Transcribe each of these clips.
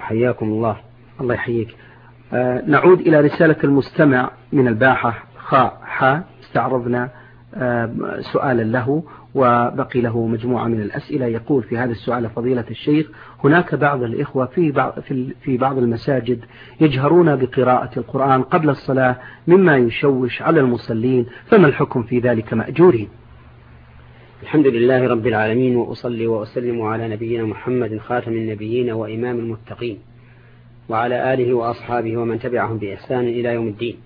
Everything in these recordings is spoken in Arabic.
حياكم الله. الله يحييك. نعود إلى رسالة المستمع من الباحة خاء حا. استعرضنا سؤالا له وبقي له مجموعة من الأسئلة. يقول في هذا السؤال فضيلة الشيخ: هناك بعض الإخوة في بعض المساجد يجهرون بقراءة القرآن قبل الصلاة مما يشوش على المصلين، فما الحكم في ذلك مأجورين؟ الحمد لله رب العالمين، وأصلي وأسلم على نبينا محمد خاتم النبيين وإمام المتقين، وعلى آله وأصحابه ومن تبعهم بإحسان إلى يوم الدين.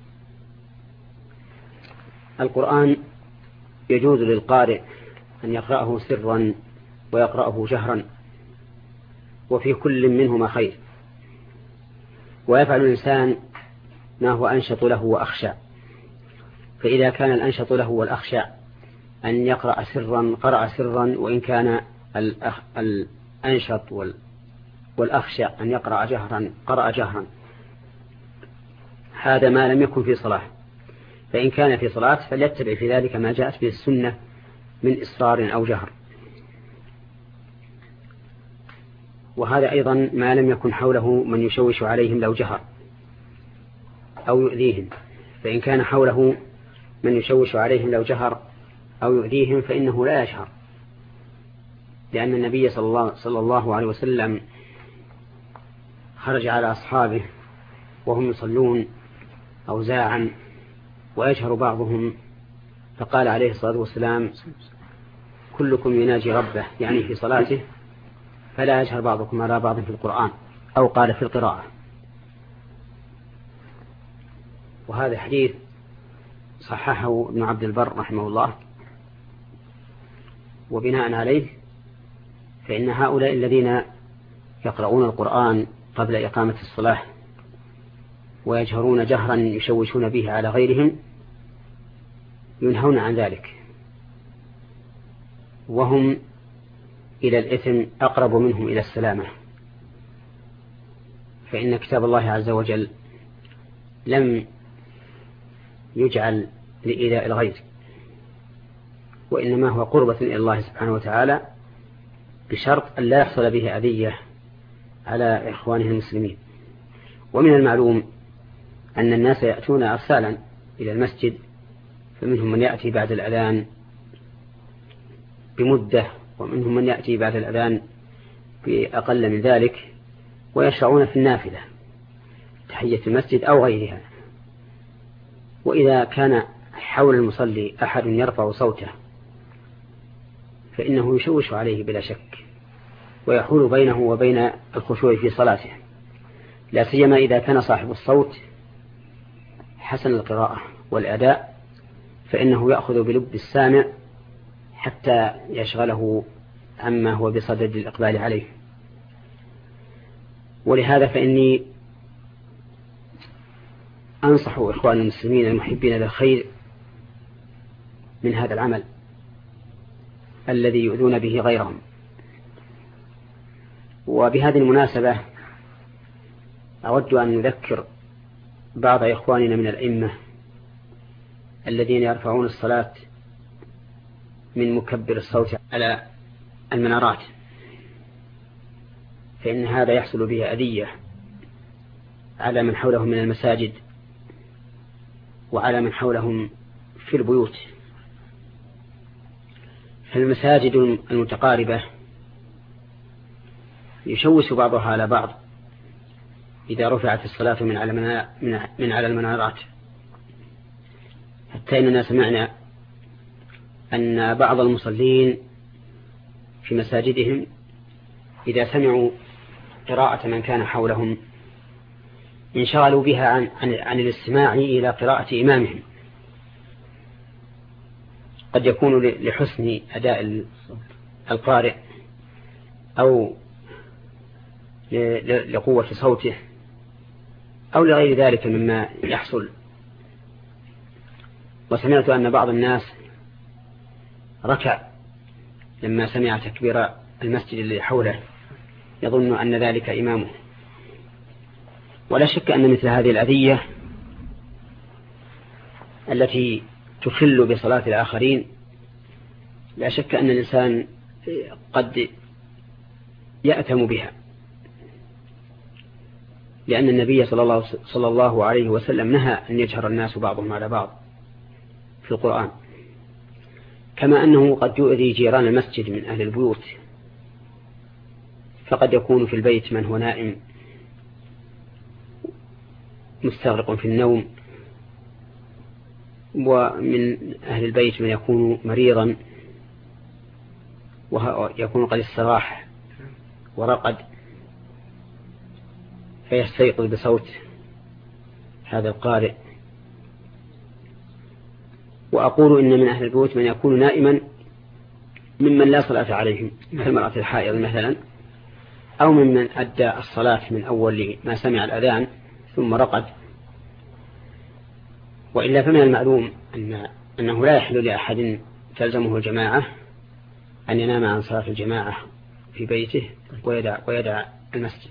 القرآن يجوز للقارئ أن يقرأه سرا ويقرأه جهرا، وفي كل منهما خير، ويفعل الإنسان ما هو أنشط له وأخشى. فإذا كان الأنشط له والأخشى أن يقرأ سرا قرأ سرا، وإن كان الأنشط والأخشى أن يقرأ جهرا قرأ جهرا. هذا ما لم يكن في صلاة. فإن كان في صلاة فليتبع في ذلك ما جاءت به السنة من إصرار أو جهر. وهذا أيضا ما لم يكن حوله من يشوش عليهم لو جهر أو يؤذيهم. فإن كان حوله من يشوش عليهم لو جهر أو يؤذيهم فإنه لا يجهر، لأن النبي صلى الله عليه وسلم خرج على أصحابه وهم يصلون أوزاعا ويجهر بعضهم، فقال عليه الصلاة والسلام: كلكم يناجي ربه، يعني في صلاته، فلا يجهر بعضكم على بعض في القرآن، أو قال في القراءة. وهذا حديث صححه ابن عبد البر رحمه الله. وبناء عليه فإن هؤلاء الذين يقرؤون القرآن قبل إقامة الصلاة ويجهرون جهرا يشوشون به على غيرهم ينهون عن ذلك، وهم إلى الإثم أقرب منهم إلى السلامة. فإن كتاب الله عز وجل لم يجعل لإيذاء الغير، وإنما هو قربة إلى الله سبحانه وتعالى، بشرط أن لا يحصل به أذية على إخوانهم المسلمين. ومن المعلوم أن الناس يأتون أرسالا إلى المسجد، فمنهم من يأتي بعد الأذان بمدة، ومنهم من يأتي بعد الأذان بأقل من ذلك، ويشرعون في النافلة تحية المسجد أو غيرها. وإذا كان حول المصلي أحد يرفع صوته فإنه يشوش عليه بلا شك، ويحول بينه وبين الخشوع في صلاته، لا سيما إذا كان صاحب الصوت حسن القراءة والأداء، فإنه يأخذ بلب السامع حتى يشغله عما هو بصدد الإقبال عليه. ولهذا فإني أنصح إخوان المسلمين المحبين للخير من هذا العمل الذي يؤذون به غيرهم. وبهذه المناسبة أود أن نذكر بعض إخواننا من الأئمة الذين يرفعون الصلاة من مكبر الصوت على المنارات، فإن هذا يحصل به أذية على من حولهم من المساجد وعلى من حولهم في البيوت. فالمساجد المتقاربة يشوش بعضها على بعض إذا رفعت الصلاة من على المنارات، حتى إننا سمعنا أن بعض المصلين في مساجدهم إذا سمعوا قراءة من كان حولهم انشغلوا بها عن الاستماع إلى قراءة إمامهم، قد يكون لحسن أداء القارئ أو لقوة صوته أو لغير ذلك مما يحصل. وسمعت أن بعض الناس ركع لما سمع تكبير المسجد الذي حوله يظن أن ذلك إمامه. ولا شك أن مثل هذه الأذية التي تخل بصلاة الآخرين لا شك أن الإنسان قد يأتم بها، لأن النبي صلى الله عليه وسلم نهى أن يجهر الناس بعضهم على بعض في القرآن، كما أنه قد يؤذي جيران المسجد من أهل البيوت، فقد يكون في البيت من هو نائم مستغرق في النوم، ومن أهل البيت من يكون مريضا ويكون قد استراح ورقد فيستيقظ بصوت هذا القارئ. وأقول إن من أهل البيوت من يكون نائما ممن لا صلاة عليهم كالمرأة الحائض مثلا، أو ممن أدى الصلاة من أول ما سمع الأذان ثم رقد. وإلا فمن المعلوم أنه لا يحل لأحد تلزمه الجماعة أن ينام عن صلاة الجماعة في بيته ويدع المسجد.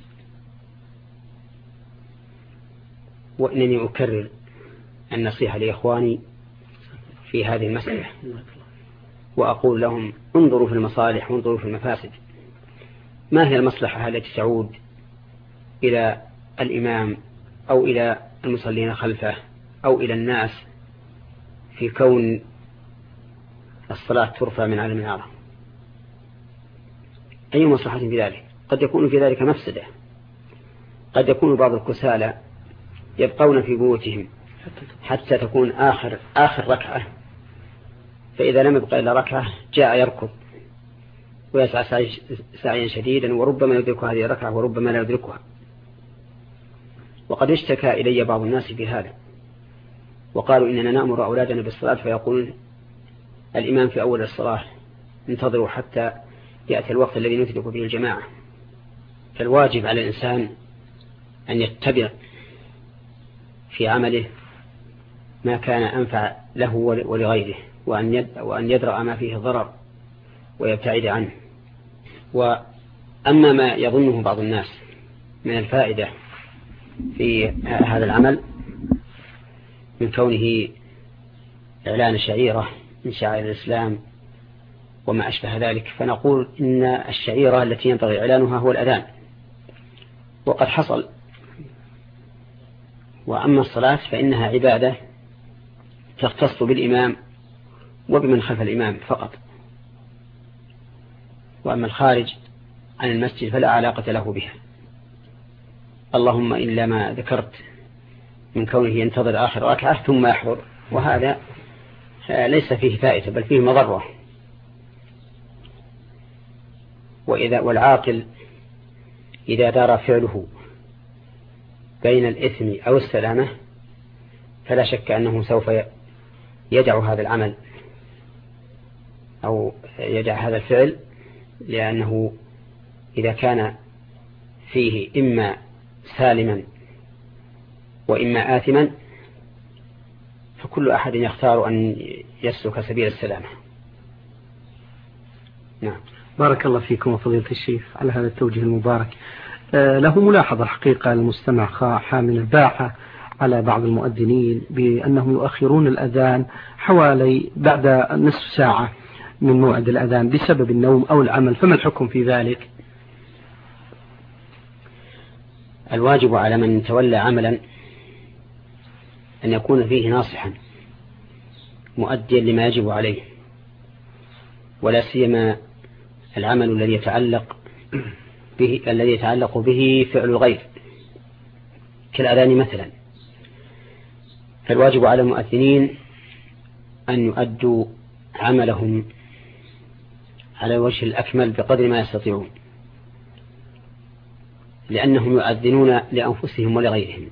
وإنني أكرر النصيحة لإخواني في هذه المسألة، وأقول لهم انظروا في المصالح وانظروا في المفاسد. ما هي المصلحة التي تعود إلى الإمام أو إلى المصلين خلفه أو إلى الناس في كون الصلاة ترفع من على المنارة؟ أي مصلحة في ذلك؟ قد يكون في ذلك مفسدة. قد يكون بعض الكسالى يبقون في بيوتهم حتى تكون آخر ركعة، فإذا لم يبقى إلا ركعة جاء يركض ويسعى سعيا شديدا، وربما يدرك هذه الركعة وربما لا يدركها. وقد اشتكى إلي بعض الناس بهذا وقالوا إننا نأمر أولادنا بالصلاة فيقولون الإمام في أول الصلاة انتظروا حتى يأتي الوقت الذي ندرك به الجماعة. فالواجب على الإنسان أن يتبع في عمله ما كان أنفع له ولغيره، وأن يدرأ ما فيه ضرر ويبتعد عنه. وأما ما يظنه بعض الناس من الفائدة في هذا العمل من كونه إعلان شعيرة من شعائر الإسلام وما أشبه ذلك، فنقول إن الشعيرة التي ينبغي إعلانها هو الأذان، وقد حصل. وأما الصلاة فإنها عبادة تختص بالإمام وبمن خلف الإمام فقط، وأما الخارج عن المسجد فلا علاقة له بها، اللهم إلا ما ذكرت من كونه ينتظر آخر ركعة ثم يحضر، وهذا ليس فيه فائدة بل فيه مضرة. والعاقل إذا دار فعله بين الإثم أو السلامة فلا شك أنه سوف يدع هذا العمل أو يدع هذا الفعل، لأنه إذا كان فيه إما سالما وإما آثما فكل أحد يختار أن يسلك سبيل السلامة. نعم. بارك الله فيكم وفضيلة الشيخ على هذا التوجيه المبارك. له ملاحظة حقيقة المستمع خاحة من الباحة على بعض المؤذنين بأنهم يؤخرون الأذان حوالي بعد نصف ساعة من موعد الأذان بسبب النوم أو العمل، فما الحكم في ذلك؟ الواجب على من تولى عملا أن يكون فيه ناصحا مؤديا لما يجب عليه، ولا سيما العمل الذي يتعلق به فعل الغير كالأذان مثلا. فالواجب على المؤذنين أن يؤدوا عملهم على الوجه الأكمل بقدر ما يستطيعون، لأنهم يؤذنون لأنفسهم ولغيرهم.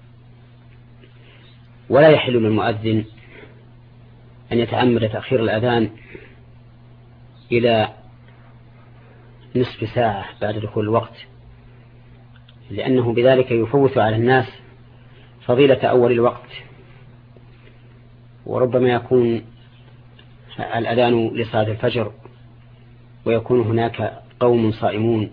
ولا يحل للمؤذن أن يتعمد تأخير الأذان إلى نصف ساعة بعد دخول الوقت، لأنه بذلك يفوت على الناس فضيلة أول الوقت، وربما يكون الأذان لصلاة الفجر ويكون هناك قوم صائمون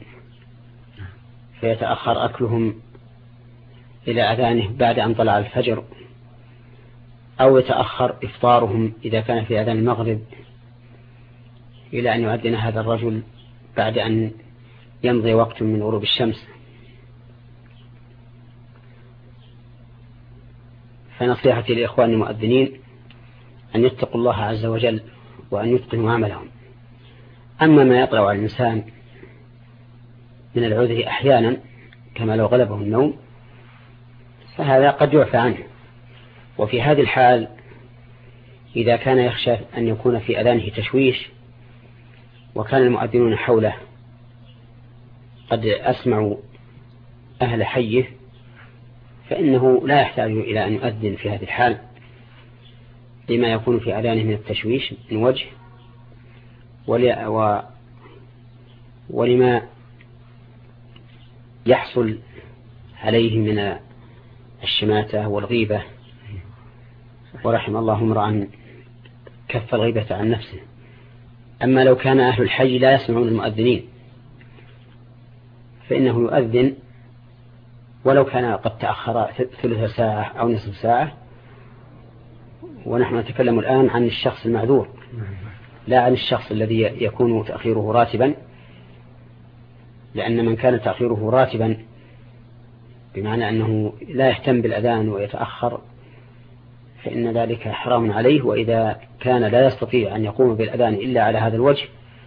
فيتأخر أكلهم إلى أذانه بعد أن طلع الفجر، أو يتأخر إفطارهم إذا كان في أذان المغرب إلى أن يؤذن هذا الرجل بعد أن يمضي وقت من غروب الشمس. فنصيحتي لإخوان المؤذنين أن يتقوا الله عز وجل وأن يتقنوا عملهم. أما ما يطلع على الإنسان من العذر أحيانا كما لو غلبه النوم فهذا قد يعفى عنه. وفي هذه الحال إذا كان يخشى أن يكون في أذانه تشويش وكان المؤذنون حوله قد أسمعوا أهل حيه فإنه لا يحتاج إلى أن يؤذن في هذه الحال لما يكون في أذانه من التشويش من وجه ولما يحصل عليه من الشماتة والغيبة، ورحم الله امرأ كف الغيبة عن نفسه. أما لو كان أهل الحي لا يسمعون المؤذنين فإنه يؤذن ولو كان قد تأخر ثلث ساعة أو نصف ساعة. ونحن نتكلم الآن عن الشخص المعذور لا عن الشخص الذي يكون تأخيره راتبا، لأن من كان تأخيره راتبا بمعنى أنه لا يهتم بالأذان ويتأخر فإن ذلك حرام عليه. وإذا كان لا يستطيع أن يقوم بالأذان إلا على هذا الوجه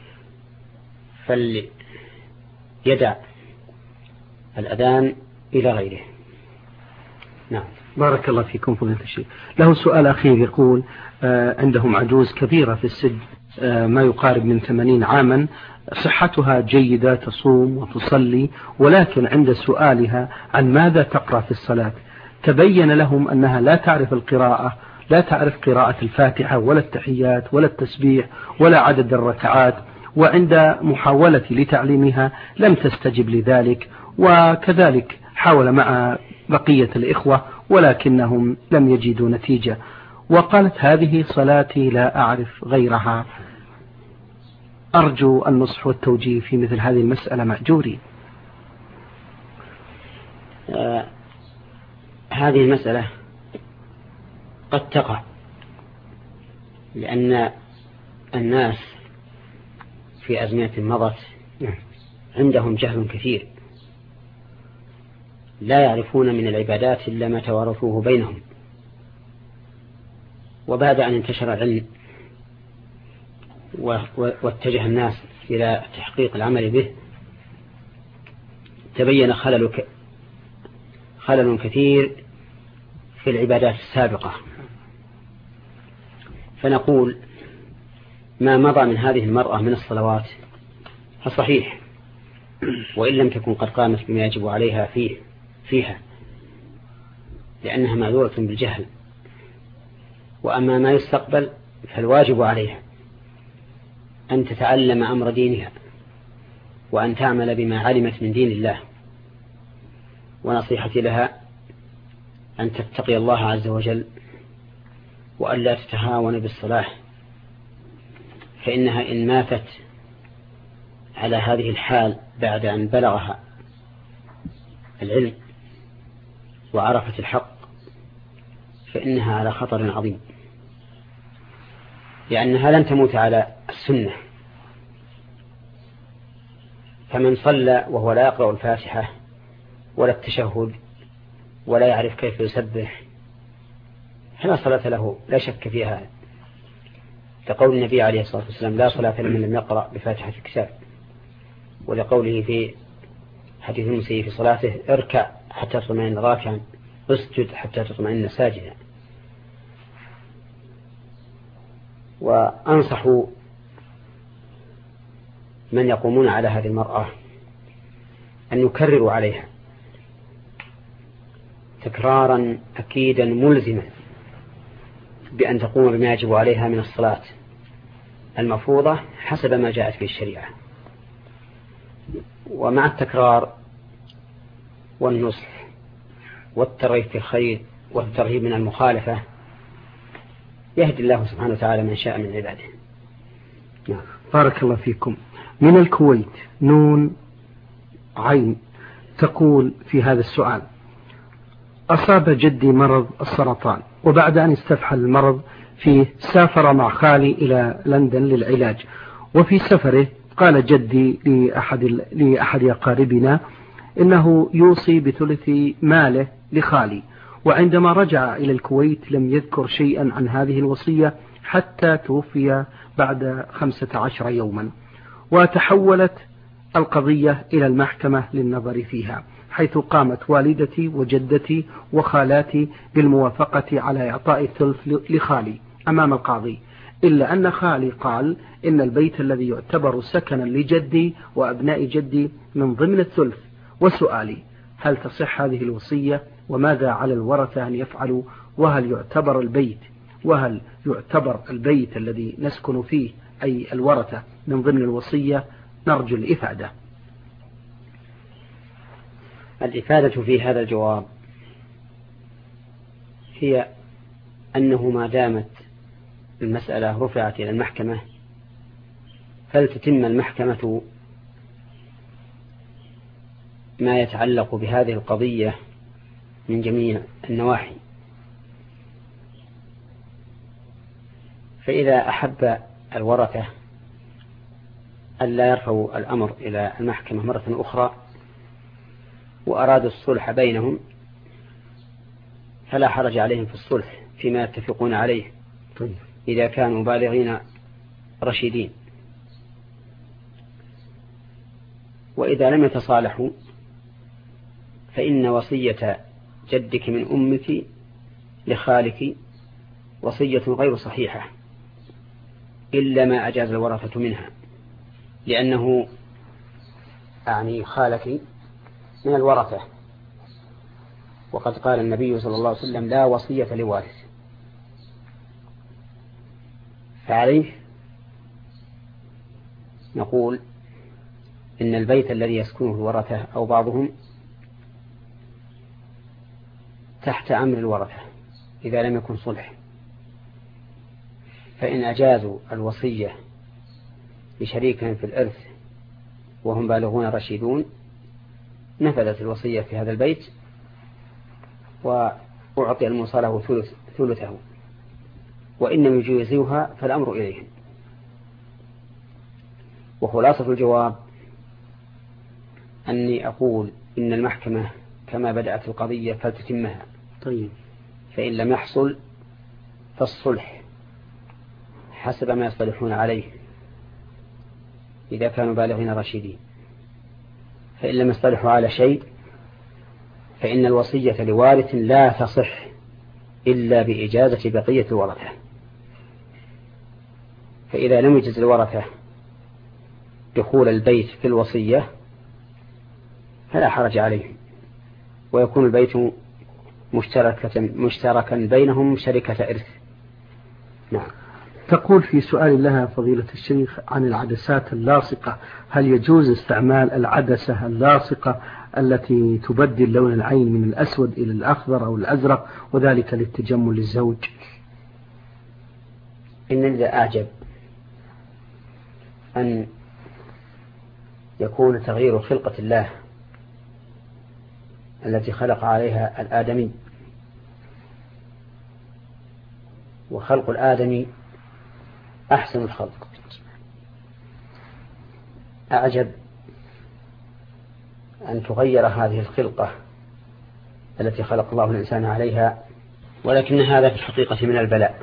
فليدع الأذان إلى غيره. نعم. بارك الله فيكم فضيلة الشيخ. له سؤال أخير يقول عندهم عجوز كبيرة في السن ما يقارب من 80 عاما، صحتها جيدة تصوم وتصلي، ولكن عند سؤالها عن ماذا تقرأ في الصلاة تبين لهم أنها لا تعرف القراءة، لا تعرف قراءة الفاتحة ولا التحيات ولا التسبيح ولا عدد الركعات، وعند محاولتي لتعليمها لم تستجب لذلك، وكذلك حاول مع بقية الإخوة ولكنهم لم يجدوا نتيجة، وقالت هذه صلاتي لا أعرف غيرها. أرجو النصح والتوجيه في مثل هذه المسألة مأجورين. هذه المسألة قد تقع لأن الناس في أزمنة مضت عندهم جهل كثير لا يعرفون من العبادات إلا ما توارثوه بينهم، وبعد أن انتشر العلم واتجه الناس إلى تحقيق العمل به تبين خلل كثير في العبادات السابقة. فنقول ما مضى من هذه المرأة من الصلوات فصحيح وإن لم تكن قد قامت بما يجب عليها فيها لأنها معذورة بالجهل. وأما ما يستقبل فالواجب عليها أن تتعلم أمر دينها وأن تعمل بما علمت من دين الله. ونصيحتي لها أن تتقي الله عز وجل وأن لا تتهاون بالصلاة، فإنها إن ماتت على هذه الحال بعد أن بلغها العلم وعرفت الحق فإنها على خطر عظيم، لأنها لن تموت على السنة. فمن صلى وهو لا يقرأ الفاتحة ولا التشهد ولا يعرف كيف يسبح فلا صلاة له لا شك فيها، كقول النبي عليه الصلاة والسلام لا صلاة لمن لم يقرأ بفاتحة الكتاب، ولقوله في حديث المسيء في صلاته اركع حتى تطمئن راكعا اسجد حتى تطمئن ساجدا. وأنصح من يقومون على هذه المرأة أن يكرروا عليها تكرارا أكيدا ملزما بأن تقوم بما يجب عليها من الصلاة المفروضة حسب ما جاءت في الشريعة. ومع التكرار والنصح والترغيب في الخير والترهيب من المخالفة يهدي الله سبحانه وتعالى من شاء من عباده. بارك الله فيكم. من الكويت نون عين تقول في هذا السؤال: أصاب جدي مرض السرطان، وبعد أن استفحل المرض فيه سافر مع خالي إلى لندن للعلاج، وفي سفره قال جدي لأحد أقاربنا إنه يوصي بثلث ماله لخالي، وعندما رجع إلى الكويت لم يذكر شيئا عن هذه الوصية حتى توفي بعد 15 يوما. وتحولت القضية إلى المحكمة للنظر فيها، حيث قامت والدتي وجدتي وخالاتي بالموافقة على إعطاء الثلث لخالي أمام القاضي، إلا أن خالي قال إن البيت الذي يعتبر سكنا لجدي وأبناء جدي من ضمن الثلث. وسؤالي: هل تصح هذه الوصية؟ وماذا على الورثة أن يفعلوا؟ وهل يعتبر البيت الذي نسكن فيه أي الورثة من ضمن الوصية؟ نرجو الإفادة. الإفادة في هذا الجواب هي أنه ما دامت المسألة رفعت إلى المحكمة فلتتم المحكمة ما يتعلق بهذه القضية من جميع النواحي. فإذا أحب الورثة ألا يرفعوا الأمر إلى المحكمة مرة أخرى وأرادوا الصلح بينهم فلا حرج عليهم في الصلح فيما يتفقون عليه إذا كانوا بالغين رشيدين. وإذا لم يتصالحوا فإن وصية جدك من أمك لخالك وصية غير صحيحة إلا ما أجاز الورثة منها، لأنه أعني خالك من الورثة، وقد قال النبي صلى الله عليه وسلم: لا وصية لوارث. فعليه نقول إن البيت الذي يسكنه الورثة أو بعضهم تحت أمر الورثة إذا لم يكن صلح، فإن أجازوا الوصية لشريكهم في الإرث وهم بالغون رشيدون نفذت الوصية في هذا البيت وأعطي الموصى له ثلثه، وإن لم يجوزوها فالأمر إليهم. وخلاصة الجواب أني أقول إن المحكمة كما بدأت القضية فلتتمها. طيب. فإن لم يحصل فالصلح حسب ما يصطلحون عليه إذا كانوا بالغين رشيدين. فإن لم يصطلحوا على شيء فإن الوصية لوارث لا تصح إلا بإجازة بقية الورثة. فإذا لم يجز الورثة دخول البيت في الوصية فلا حرج عليهم، ويكون البيت مشتركا بينهم شركة إرث. نعم. تقول في سؤال لها فضيلة الشيخ عن العدسات اللاصقة: هل يجوز استعمال العدسة اللاصقة التي تبدل لون العين من الأسود إلى الأخضر أو الأزرق وذلك للتجمل للزوج؟ إن إذا أعجب أن يكون تغيير خلقة الله التي خلق عليها الآدمي، وخلق الآدمي أحسن الخلق، أعجب أن تغير هذه الخلقة التي خلق الله الإنسان عليها، ولكن هذا في الحقيقة من البلاء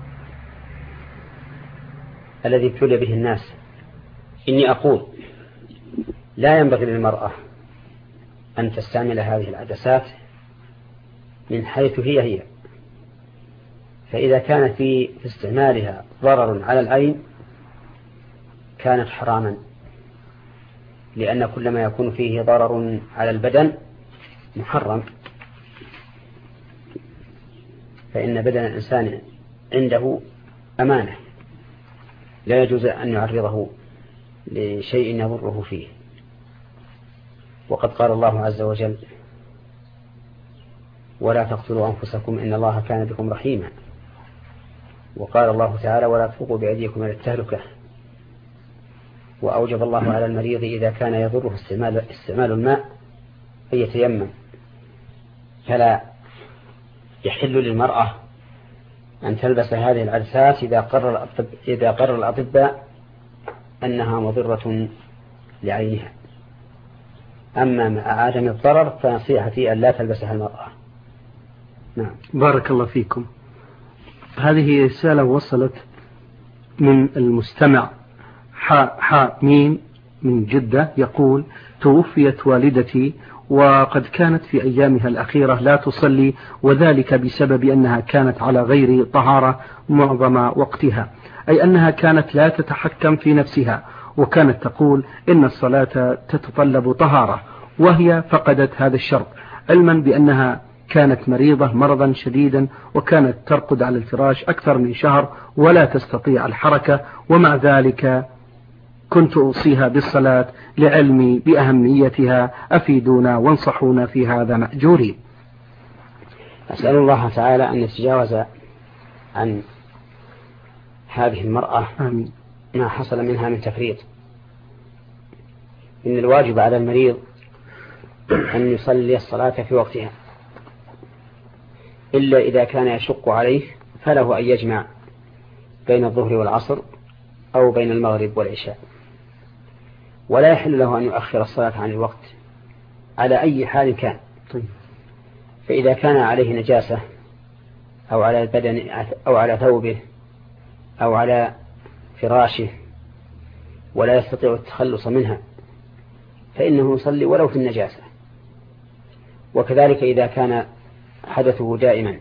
الذي ابتلي به الناس. إني أقول لا ينبغي للمرأة أن تستعمل هذه العدسات من حيث هي، فإذا كان في استعمالها ضرر على العين كانت حراما، لأن كل ما يكون فيه ضرر على البدن محرم، فإن بدن الإنسان عنده أمانة لا يجوز أن يعرضه لشيء يضره فيه. وقد قال الله عز وجل: ولا تقتلوا أنفسكم إن الله كان بكم رحيما. وقال الله تعالى: ولا تلقوا بأيديكم إلى التهلكة. وأوجب الله على المريض إذا كان يضره استعمال الماء أن يتيمم. فلا يحل للمرأة أن تلبس هذه العدسات إذا قرر الأطباء أنها مضرة لعينها. أما مع عدم الضرر فنصيحتي أن لا تلبسها المرأة. نعم. بارك الله فيكم. هذه رسالة وصلت من المستمع ميم من جدة، يقول: توفيت والدتي وقد كانت في أيامها الأخيرة لا تصلي، وذلك بسبب أنها كانت على غير طهارة معظم وقتها، أي أنها كانت لا تتحكم في نفسها، وكانت تقول إن الصلاة تتطلب طهارة، وهي فقدت هذا الشرط، علما بأنها كانت مريضة مرضا شديدا، وكانت ترقد على الفراش أكثر من شهر ولا تستطيع الحركة، ومع ذلك كنت أوصيها بالصلاة لعلمي بأهميتها، أفيدونا وانصحونا في هذا مأجورين. أسأل الله تعالى أن يتجاوز عن هذه المرأة آمين. ما حصل منها من تفريط. إن الواجب على المريض أن يصلي الصلاة في وقتها، إلا إذا كان يشق عليه فله أن يجمع بين الظهر والعصر أو بين المغرب والعشاء، ولا يحل له أن يؤخر الصلاة عن الوقت على أي حال كان. فإذا كان عليه نجاسة أو على البدن أو على ثوبه أو على فراشه ولا يستطيع التخلص منها فإنه يصلي ولو في النجاسة. وكذلك إذا كان حدثه دائما،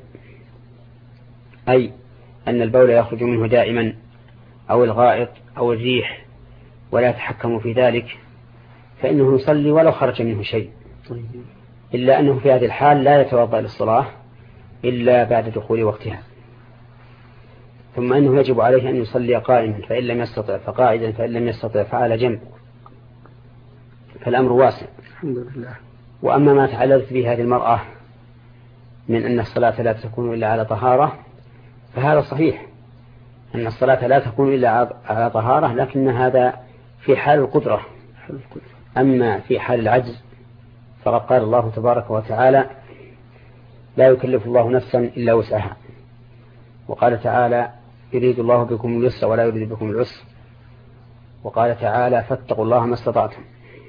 أي أن البول يخرج منه دائما أو الغائط أو الريح ولا يتحكم في ذلك فإنه يصلي ولو خرج منه شيء، إلا أنه في هذه الحال لا يتوضأ للصلاة إلا بعد دخول وقتها. ثم أنه يجب عليه أن يصلي قائما، فإن لم يستطع فقاعدا، فإن لم يستطع فعلى جنب، فالأمر واسع. الحمد لله. وأما ما تعللت به هذه المرأة من أن الصلاة لا تكون إلا على طهارة، فهذا صحيح أن الصلاة لا تكون إلا على طهارة، لكن هذا في حال القدرة. أما في حال العجز فقد قال الله تبارك وتعالى: لا يكلف الله نفسا إلا وسعها. وقال تعالى: يريد الله بكم اليسر ولا يريد بكم العسر. وقال تعالى: فاتقوا الله ما استطعتم.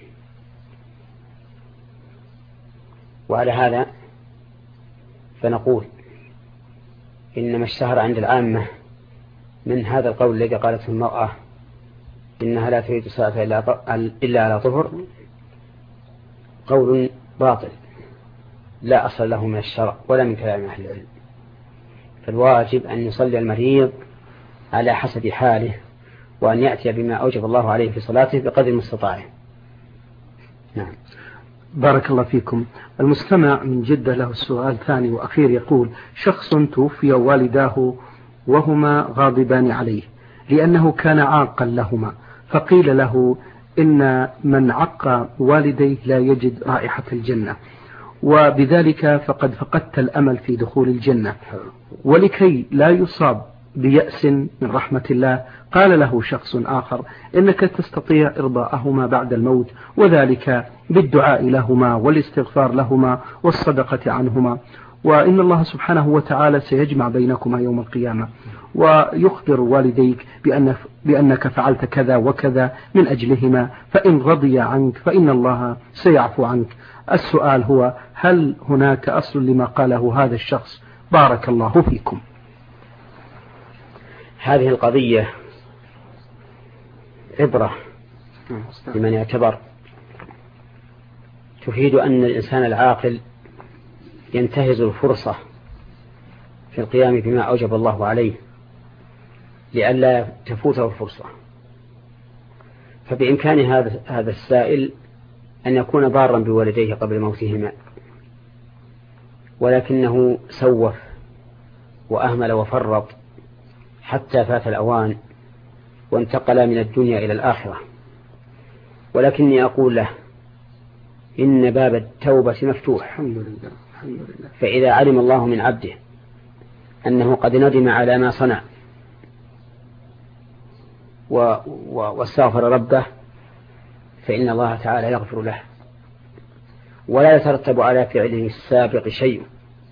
وعلى هذا فنقول إنما اشتهر عند العامة من هذا القول الذي قالته المرأة إنها لا تريد الصلاة إلا على طهر، قول باطل لا أصل له من الشرع ولا من كلام أهل العلم. فالواجب أن يصلي المريض على حسب حاله، وأن يأتي بما أوجب الله عليه في صلاته بقدر المستطاع. نعم. بارك الله فيكم. المستمع من جدة له السؤال ثاني وأخير، يقول: شخص توفي والداه وهما غاضبان عليه لأنه كان عاقا لهما، فقيل له إن من عق والديه لا يجد رائحة الجنة، وبذلك فقد فقدت الأمل في دخول الجنة، ولكي لا يصاب بيأس من رحمة الله قال له شخص آخر: إنك تستطيع إرضاءهما بعد الموت، وذلك بالدعاء لهما والاستغفار لهما والصدقة عنهما، وإن الله سبحانه وتعالى سيجمع بينكما يوم القيامة، ويخبر والديك بأنك فعلت كذا وكذا من أجلهما، فإن رضي عنك فإن الله سيعفو عنك. السؤال هو: هل هناك أصل لما قاله هذا الشخص؟ بارك الله فيكم. هذه القضية عبرة لمن يعتبر، تفيد أن الإنسان العاقل ينتهز الفرصة في القيام بما أوجب الله عليه لئلا تفوته الفرصة. فبإمكان هذا السائل أن يكون بارا بوالديه قبل موتهما، ولكنه سوف وأهمل وفرط حتى فات الأوان وانتقل من الدنيا إلى الآخرة. ولكني أقول له إن باب التوبة مفتوح، الحمد لله. الحمد لله. فإذا علم الله من عبده أنه قد ندم على ما صنع واستغفر ربه فإن الله تعالى يغفر له، ولا يترتب على فعله السابق شيء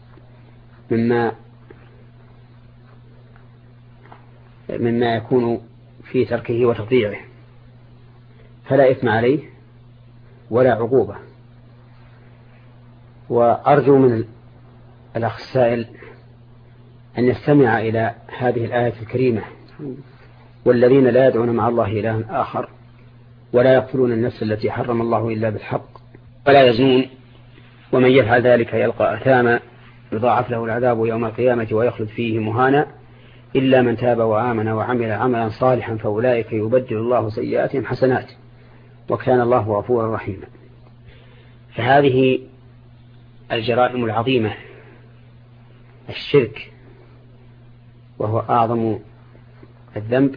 مما يكون في تركه وتطيعه، فلا إثم عليه ولا عقوبة. وأرجو الأخ السائل أن يستمع إلى هذه الآية الكريمة: والذين لا يدعون مع الله إلها آخر ولا يقتلون النفس التي حرم الله إلا بالحق ولا يزنون ومن يفعل ذلك يلقى أثاما يضاعف له العذاب يوم القيامة ويخلد فيه مهانا إلا من تاب وآمن وعمل عملا صالحا فأولئك يبدل الله سيئاتهم حسنات وكان الله غفورا رحيما. فهذه الجرائم العظيمة: الشرك وهو أعظم الذنب،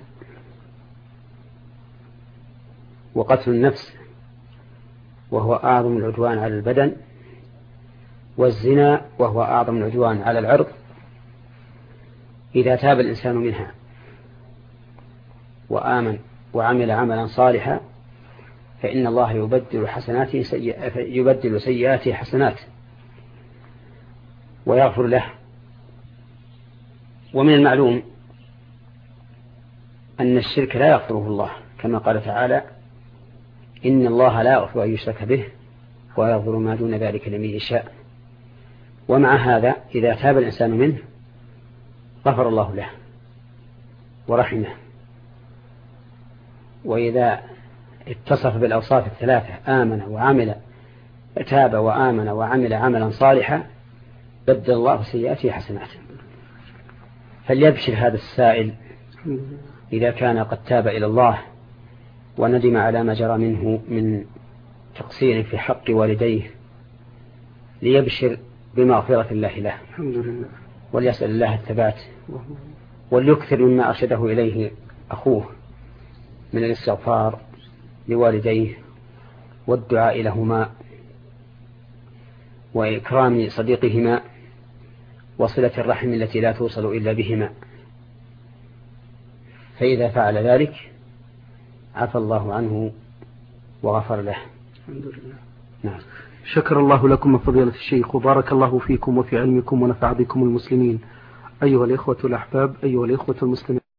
وقتل النفس وهو أعظم العدوان على البدن، والزنا وهو أعظم العدوان على العرض، إذا تاب الإنسان منها وآمن وعمل عملا صالحا فإن الله يبدل سيئاته حسنات ويغفر له. ومن المعلوم أن الشرك لا يغفره الله، كما قال تعالى: إن الله لا يغفر أن يشرك به ويغفر ما دون ذلك لمن يشاء. ومع هذا إذا تاب الإنسان منه غفر الله له ورحمه. وإذا اتصف بالأوصاف الثلاثة: آمن وعمل تاب وآمن وعمل عملا صالحا بدل الله سيئاته حسنات. فليبشر هذا السائل إذا كان قد تاب إلى الله وندم على ما جرى منه من تقصير في حق والديه، ليبشر بمغفرة الله له وليسأل الله الثبات، وليكثر مما أرشده إليه أخوه من الاستغفار لوالديه والدعاء لهما وإكرام صديقهما وصلة الرحم التي لا توصل إلا بهما، فإذا فعل ذلك عفى الله عنه وغفر له. الحمد لله. نعم. شكر الله لكم فضيلة الشيخ وبارك الله فيكم وفي علمكم ونفع بكم المسلمين. أيها الإخوة الأحباب، أيها الإخوة المسلمين.